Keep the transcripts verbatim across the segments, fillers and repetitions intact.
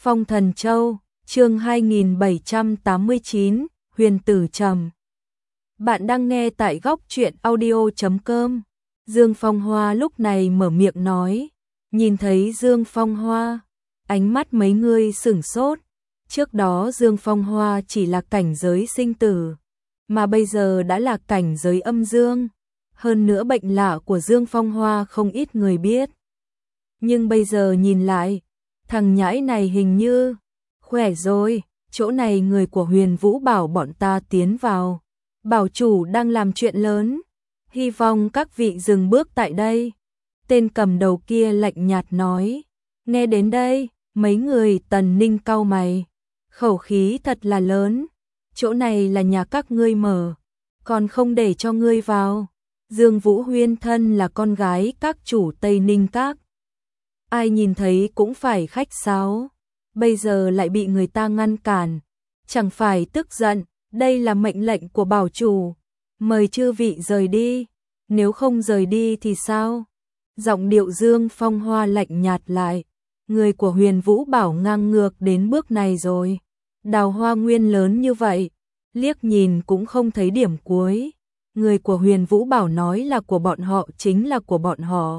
Phong Thần Châu, chương hai nghìn bảy trăm tám mươi chín, Huyền Tử Trầm. Bạn đang nghe tại góc truyện audio chấm com. Dương Phong Hoa lúc này mở miệng nói, nhìn thấy Dương Phong Hoa, ánh mắt mấy người sửng sốt. Trước đó Dương Phong Hoa chỉ là cảnh giới sinh tử, mà bây giờ đã là cảnh giới âm dương. Hơn nữa bệnh lạ của Dương Phong Hoa không ít người biết. Nhưng bây giờ nhìn lại, thằng nhãi này hình như khỏe rồi, chỗ này người của Huyền Vũ bảo bọn ta tiến vào. Bảo chủ đang làm chuyện lớn, hy vọng các vị dừng bước tại đây. Tên cầm đầu kia lạnh nhạt nói. Nghe đến đây, mấy người Tần Ninh cau mày. Khẩu khí thật là lớn, chỗ này là nhà các ngươi mở, còn không để cho ngươi vào. Dương Vũ Huyên thân là con gái các chủ Tây Ninh Các, ai nhìn thấy cũng phải khách sáo, bây giờ lại bị người ta ngăn cản, chẳng phải tức giận. Đây là mệnh lệnh của bảo chủ, mời chư vị rời đi, nếu không rời đi thì sao? Giọng điệu Dương Phong Hoa lạnh nhạt lại, người của Huyền Vũ bảo ngang ngược đến bước này rồi, đào hoa nguyên lớn như vậy, liếc nhìn cũng không thấy điểm cuối. Người của Huyền Vũ bảo nói là của bọn họ chính là của bọn họ.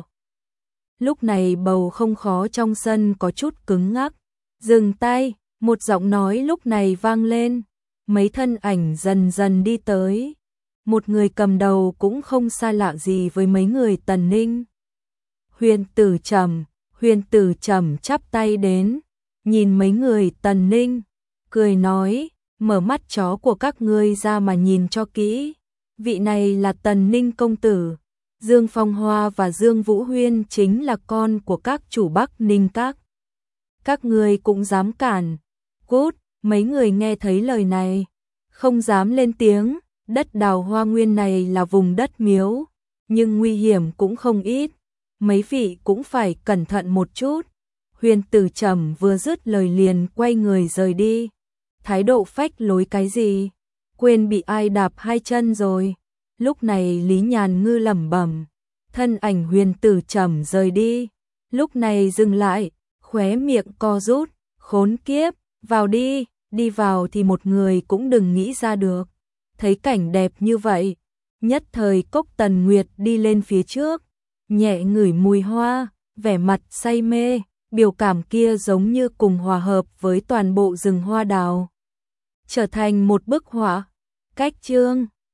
Lúc này bầu không khó trong sân có chút cứng ngắc. Dừng tay, một giọng nói lúc này vang lên. Mấy thân ảnh dần dần đi tới. Một người cầm đầu cũng không xa lạ gì với mấy người Tần Ninh. Huyền Tử Trầm, Huyền Tử Trầm chắp tay đến, nhìn mấy người Tần Ninh, cười nói, mở mắt chó của các ngươi ra mà nhìn cho kỹ. Vị này là Tần Ninh công tử. Dương Phong Hoa và Dương Vũ Huyên chính là con của các chủ Bắc Ninh Các. Các ngươi cũng dám cản. Cút, mấy người nghe thấy lời này, không dám lên tiếng. Đất đào hoa nguyên này là vùng đất miếu, nhưng nguy hiểm cũng không ít. Mấy vị cũng phải cẩn thận một chút. Huyền Tử Trầm vừa dứt lời liền quay người rời đi. Thái độ phách lối cái gì? Quên bị ai đạp hai chân rồi. Lúc này Lý Nhàn Ngư lẩm bẩm, thân ảnh Huyền Tử Trầm rời đi, lúc này dừng lại, khóe miệng co rút, khốn kiếp, vào đi, đi vào thì một người cũng đừng nghĩ ra được. Thấy cảnh đẹp như vậy, nhất thời Cốc Tần Nguyệt đi lên phía trước, nhẹ ngửi mùi hoa, vẻ mặt say mê, biểu cảm kia giống như cùng hòa hợp với toàn bộ rừng hoa đào, trở thành một bức họa. Cách chương